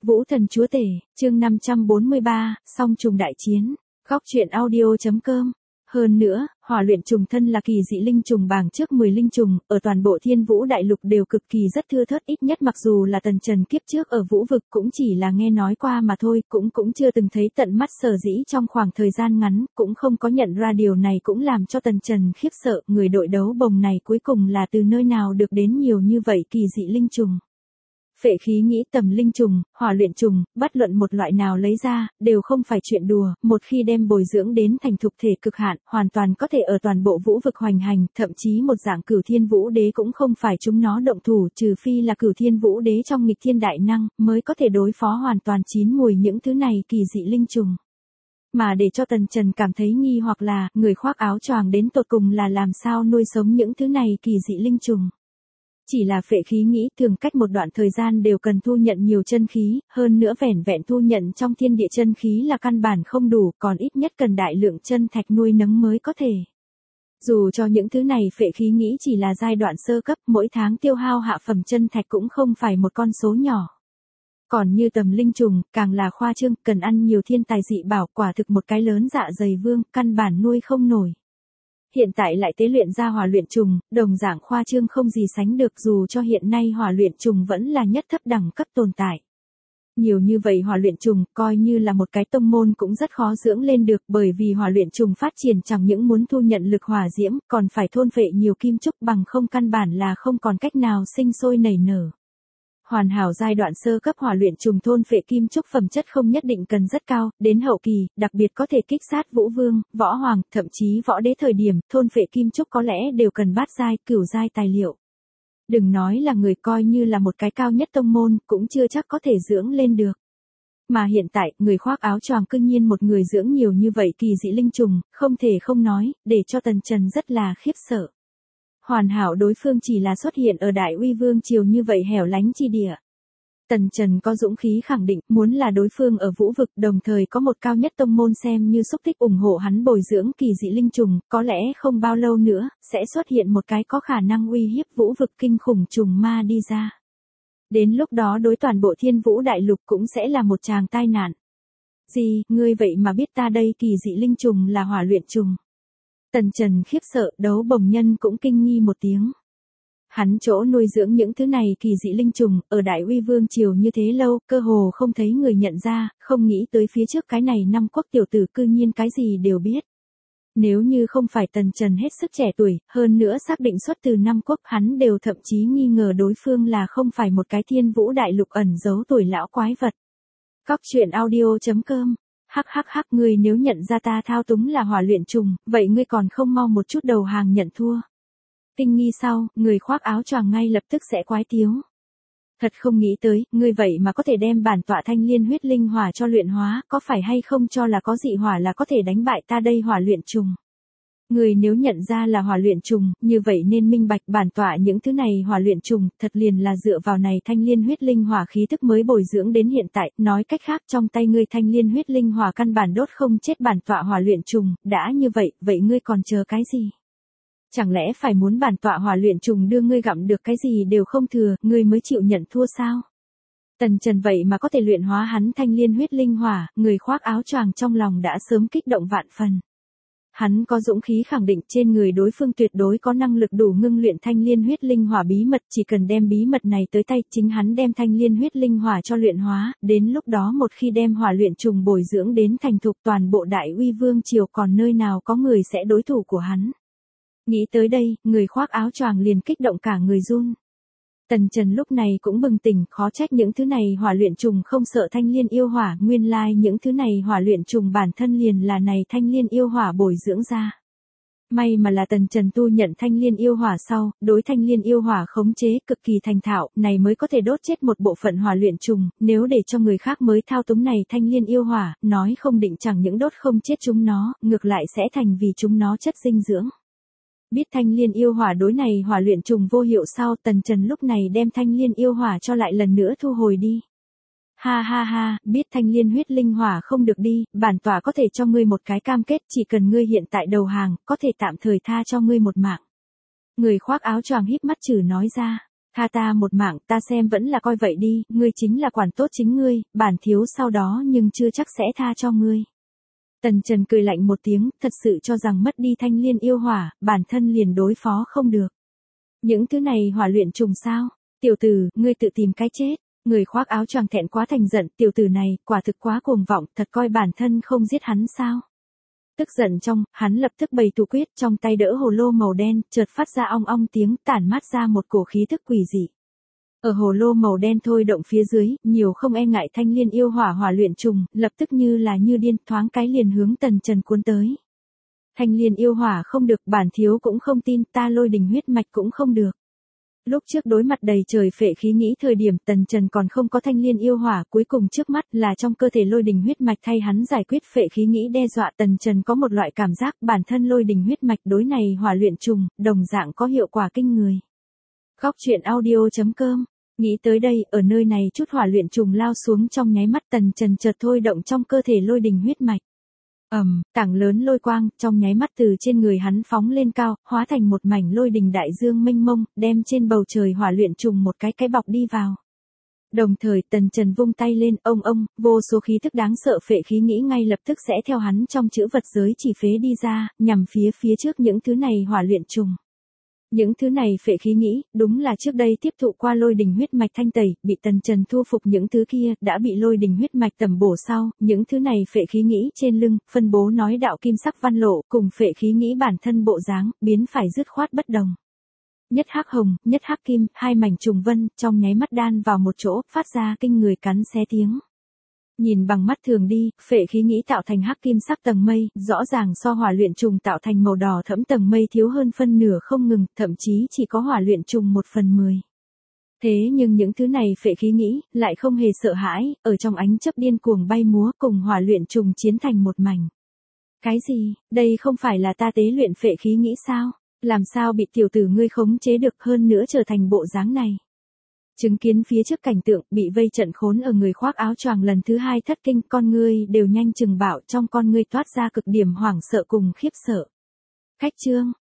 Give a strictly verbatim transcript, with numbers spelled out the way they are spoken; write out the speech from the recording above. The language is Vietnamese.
Vũ thần chúa tể, chương năm trăm bốn mươi ba, song trùng đại chiến. Góc truyện audio.com. Hơn nữa, hỏa luyện trùng thân là kỳ dị linh trùng bảng trước mười linh trùng, ở toàn bộ Thiên Vũ đại lục đều cực kỳ rất thưa thớt, ít nhất mặc dù là Tần Trần kiếp trước ở Vũ vực cũng chỉ là nghe nói qua mà thôi, cũng cũng chưa từng thấy tận mắt, sở dĩ trong khoảng thời gian ngắn, cũng không có nhận ra điều này cũng làm cho Tần Trần khiếp sợ, người đội đấu bồng này cuối cùng là từ nơi nào được đến nhiều như vậy kỳ dị linh trùng. Phệ khí nghĩ tầm linh trùng, hỏa luyện trùng, bất luận một loại nào lấy ra, đều không phải chuyện đùa, một khi đem bồi dưỡng đến thành thục thể cực hạn, hoàn toàn có thể ở toàn bộ vũ vực hoành hành, thậm chí một dạng Cửu Thiên Vũ Đế cũng không phải chúng nó động thủ, trừ phi là Cửu Thiên Vũ Đế trong nghịch thiên đại năng, mới có thể đối phó hoàn toàn chín mùi những thứ này kỳ dị linh trùng. Mà để cho Tần Trần cảm thấy nghi hoặc là, người khoác áo choàng đến tột cùng là làm sao nuôi sống những thứ này kỳ dị linh trùng. Chỉ là phệ khí nghĩ thường cách một đoạn thời gian đều cần thu nhận nhiều chân khí, hơn nữa vẻn vẹn thu nhận trong thiên địa chân khí là căn bản không đủ, còn ít nhất cần đại lượng chân thạch nuôi nấng mới có thể. Dù cho những thứ này phệ khí nghĩ chỉ là giai đoạn sơ cấp, mỗi tháng tiêu hao hạ phẩm chân thạch cũng không phải một con số nhỏ. Còn như tầm linh trùng, càng là khoa trương, cần ăn nhiều thiên tài dị bảo, quả thực một cái lớn dạ dày vương, căn bản nuôi không nổi. Hiện tại lại tế luyện ra hỏa luyện trùng, đồng dạng khoa trương không gì sánh được, dù cho hiện nay hỏa luyện trùng vẫn là nhất thấp đẳng cấp tồn tại. Nhiều như vậy hỏa luyện trùng, coi như là một cái tông môn cũng rất khó dưỡng lên được, bởi vì hỏa luyện trùng phát triển chẳng những muốn thu nhận lực hỏa diễm, còn phải thôn phệ nhiều kim trúc, bằng không căn bản là không còn cách nào sinh sôi nảy nở. Hoàn hảo giai đoạn sơ cấp hỏa luyện trùng thôn phệ kim trúc phẩm chất không nhất định cần rất cao, đến hậu kỳ, đặc biệt có thể kích sát vũ vương, võ hoàng, thậm chí võ đế thời điểm, thôn phệ kim trúc có lẽ đều cần bát giai, cửu giai tài liệu. Đừng nói là người coi như là một cái cao nhất tông môn, cũng chưa chắc có thể dưỡng lên được. Mà hiện tại, người khoác áo choàng cư nhiên một người dưỡng nhiều như vậy kỳ dị linh trùng, không thể không nói, để cho Tần Trần rất là khiếp sợ. Hoàn hảo đối phương chỉ là xuất hiện ở Đại Uy Vương triều như vậy hẻo lánh chi địa. Tần Trần có dũng khí khẳng định, muốn là đối phương ở vũ vực, đồng thời có một cao nhất tông môn xem như xúc tích ủng hộ hắn bồi dưỡng kỳ dị linh trùng, có lẽ không bao lâu nữa, sẽ xuất hiện một cái có khả năng uy hiếp vũ vực kinh khủng trùng ma đi ra. Đến lúc đó đối toàn bộ Thiên Vũ đại lục cũng sẽ là một tràng tai nạn. Gì, ngươi vậy mà biết ta đây kỳ dị linh trùng là hỏa luyện trùng. Tần Trần khiếp sợ, đấu bồng nhân cũng kinh nghi một tiếng. Hắn chỗ nuôi dưỡng những thứ này kỳ dị linh trùng, ở Đại Uy Vương triều như thế lâu, cơ hồ không thấy người nhận ra, không nghĩ tới phía trước cái này năm quốc tiểu tử cư nhiên cái gì đều biết. Nếu như không phải Tần Trần hết sức trẻ tuổi, hơn nữa xác định xuất từ năm quốc, hắn đều thậm chí nghi ngờ đối phương là không phải một cái Thiên Vũ đại lục ẩn giấu tuổi lão quái vật. Góc truyện audio.com. Hắc hắc hắc, ngươi nếu nhận ra ta thao túng là hỏa luyện trùng, vậy ngươi còn không mau một chút đầu hàng nhận thua. Kinh nghi sau, người khoác áo choàng ngay lập tức sẽ quái tiếu. Thật không nghĩ tới, ngươi vậy mà có thể đem bản tọa thanh liên huyết linh hỏa cho luyện hóa, có phải hay không cho là có dị hỏa là có thể đánh bại ta đây hỏa luyện trùng. Người nếu nhận ra là hỏa luyện trùng, như vậy nên minh bạch bản tọa những thứ này hỏa luyện trùng, thật liền là dựa vào này thanh liên huyết linh hỏa khí thức mới bồi dưỡng đến hiện tại, nói cách khác trong tay ngươi thanh liên huyết linh hỏa căn bản đốt không chết bản tọa hỏa luyện trùng, đã như vậy, vậy ngươi còn chờ cái gì? Chẳng lẽ phải muốn bản tọa hỏa luyện trùng đưa ngươi gặm được cái gì đều không thừa, ngươi mới chịu nhận thua sao? Tần Trần vậy mà có thể luyện hóa hắn thanh liên huyết linh hỏa, người khoác áo choàng trong lòng đã sớm kích động vạn phần. Hắn có dũng khí khẳng định trên người đối phương tuyệt đối có năng lực đủ ngưng luyện thanh liên huyết linh hỏa bí mật, chỉ cần đem bí mật này tới tay, chính hắn đem thanh liên huyết linh hỏa cho luyện hóa, đến lúc đó một khi đem hỏa luyện trùng bồi dưỡng đến thành thục, toàn bộ Đại Uy Vương triều còn nơi nào có người sẽ đối thủ của hắn. Nghĩ tới đây, người khoác áo choàng liền kích động cả người run. Tần Trần lúc này cũng bừng tỉnh, khó trách những thứ này hỏa luyện trùng không sợ thanh liên yêu hỏa, nguyên lai like những thứ này hỏa luyện trùng bản thân liền là này thanh liên yêu hỏa bồi dưỡng ra. May mà là Tần Trần tu nhận thanh liên yêu hỏa sau, đối thanh liên yêu hỏa khống chế cực kỳ thành thạo, này mới có thể đốt chết một bộ phận hỏa luyện trùng, nếu để cho người khác mới thao túng này thanh liên yêu hỏa, nói không định chẳng những đốt không chết chúng nó, ngược lại sẽ thành vì chúng nó chất dinh dưỡng. Biết thanh liên yêu hỏa đối này hỏa luyện trùng vô hiệu sau, Tần Trần lúc này đem thanh liên yêu hỏa cho lại lần nữa thu hồi đi. Ha ha ha, biết thanh liên huyết linh hỏa không được đi, bản tọa có thể cho ngươi một cái cam kết, chỉ cần ngươi hiện tại đầu hàng, có thể tạm thời tha cho ngươi một mạng. Người khoác áo choàng híp mắt chử nói ra. Tha ta một mạng, ta xem vẫn là coi vậy đi, ngươi chính là quản tốt chính ngươi, bản thiếu sau đó nhưng chưa chắc sẽ tha cho ngươi. Tần Trần cười lạnh một tiếng, thật sự cho rằng mất đi thanh liên yêu hỏa, bản thân liền đối phó không được. Những thứ này hỏa luyện trùng sao? Tiểu tử, ngươi tự tìm cái chết. Người khoác áo choàng thẹn quá thành giận, tiểu tử này, quả thực quá cuồng vọng, thật coi bản thân không giết hắn sao? Tức giận trong, hắn lập tức bày thủ quyết, trong tay đỡ hồ lô màu đen, chợt phát ra ong ong tiếng, tản mát ra một cổ khí thức quỷ dị. Ở hồ lô màu đen thôi động phía dưới, nhiều không e ngại thanh liên yêu hỏa hỏa luyện trùng, lập tức như là như điên, thoáng cái liền hướng Tần Trần cuốn tới. Thanh liên yêu hỏa không được, bản thiếu cũng không tin, ta lôi đình huyết mạch cũng không được. Lúc trước đối mặt đầy trời phệ khí nghĩ thời điểm Tần Trần còn không có thanh liên yêu hỏa, cuối cùng trước mắt là trong cơ thể lôi đình huyết mạch thay hắn giải quyết phệ khí nghĩ đe dọa. Tần Trần có một loại cảm giác bản thân lôi đình huyết mạch đối này hỏa luyện trùng, đồng dạng có hiệu quả kinh người. Góc truyện audio chấm com. Nghĩ tới đây, ở nơi này chút hỏa luyện trùng lao xuống trong nháy mắt Tần Trần chợt thôi động trong cơ thể lôi đình huyết mạch. Ầm, um, tảng lớn lôi quang, trong nháy mắt từ trên người hắn phóng lên cao, hóa thành một mảnh lôi đình đại dương mênh mông, đem trên bầu trời hỏa luyện trùng một cái cái bọc đi vào. Đồng thời Tần Trần vung tay lên, ông ông, vô số khí thức đáng sợ phệ khí nghĩ ngay lập tức sẽ theo hắn trong chữ vật giới chỉ phế đi ra, nhằm phía phía trước những thứ này hỏa luyện trùng. Những thứ này phệ khí nghĩ, đúng là trước đây tiếp thụ qua lôi đình huyết mạch thanh tẩy, bị Tần Trần thu phục những thứ kia, đã bị lôi đình huyết mạch tầm bổ sau, những thứ này phệ khí nghĩ trên lưng, phân bố nói đạo kim sắc văn lộ, cùng phệ khí nghĩ bản thân bộ dáng, biến phải dứt khoát bất đồng. Nhất hắc hồng, nhất hắc kim, hai mảnh trùng vân, trong nháy mắt đan vào một chỗ, phát ra kinh người cắn xé tiếng. Nhìn bằng mắt thường đi, phệ khí nghĩ tạo thành hắc kim sắc tầng mây, rõ ràng so hỏa luyện trùng tạo thành màu đỏ thẫm tầng mây thiếu hơn phân nửa không ngừng, thậm chí chỉ có hỏa luyện trùng một phần mười. Thế nhưng những thứ này phệ khí nghĩ, lại không hề sợ hãi, ở trong ánh chớp điên cuồng bay múa cùng hỏa luyện trùng chiến thành một mảnh. Cái gì, đây không phải là ta tế luyện phệ khí nghĩ sao? Làm sao bị tiểu tử ngươi khống chế được hơn nữa trở thành bộ dáng này? Chứng kiến phía trước cảnh tượng bị vây trận khốn ở người khoác áo choàng lần thứ hai thất kinh, con ngươi đều nhanh chừng bảo, trong con ngươi toát ra cực điểm hoảng sợ cùng khiếp sợ. Khách trương,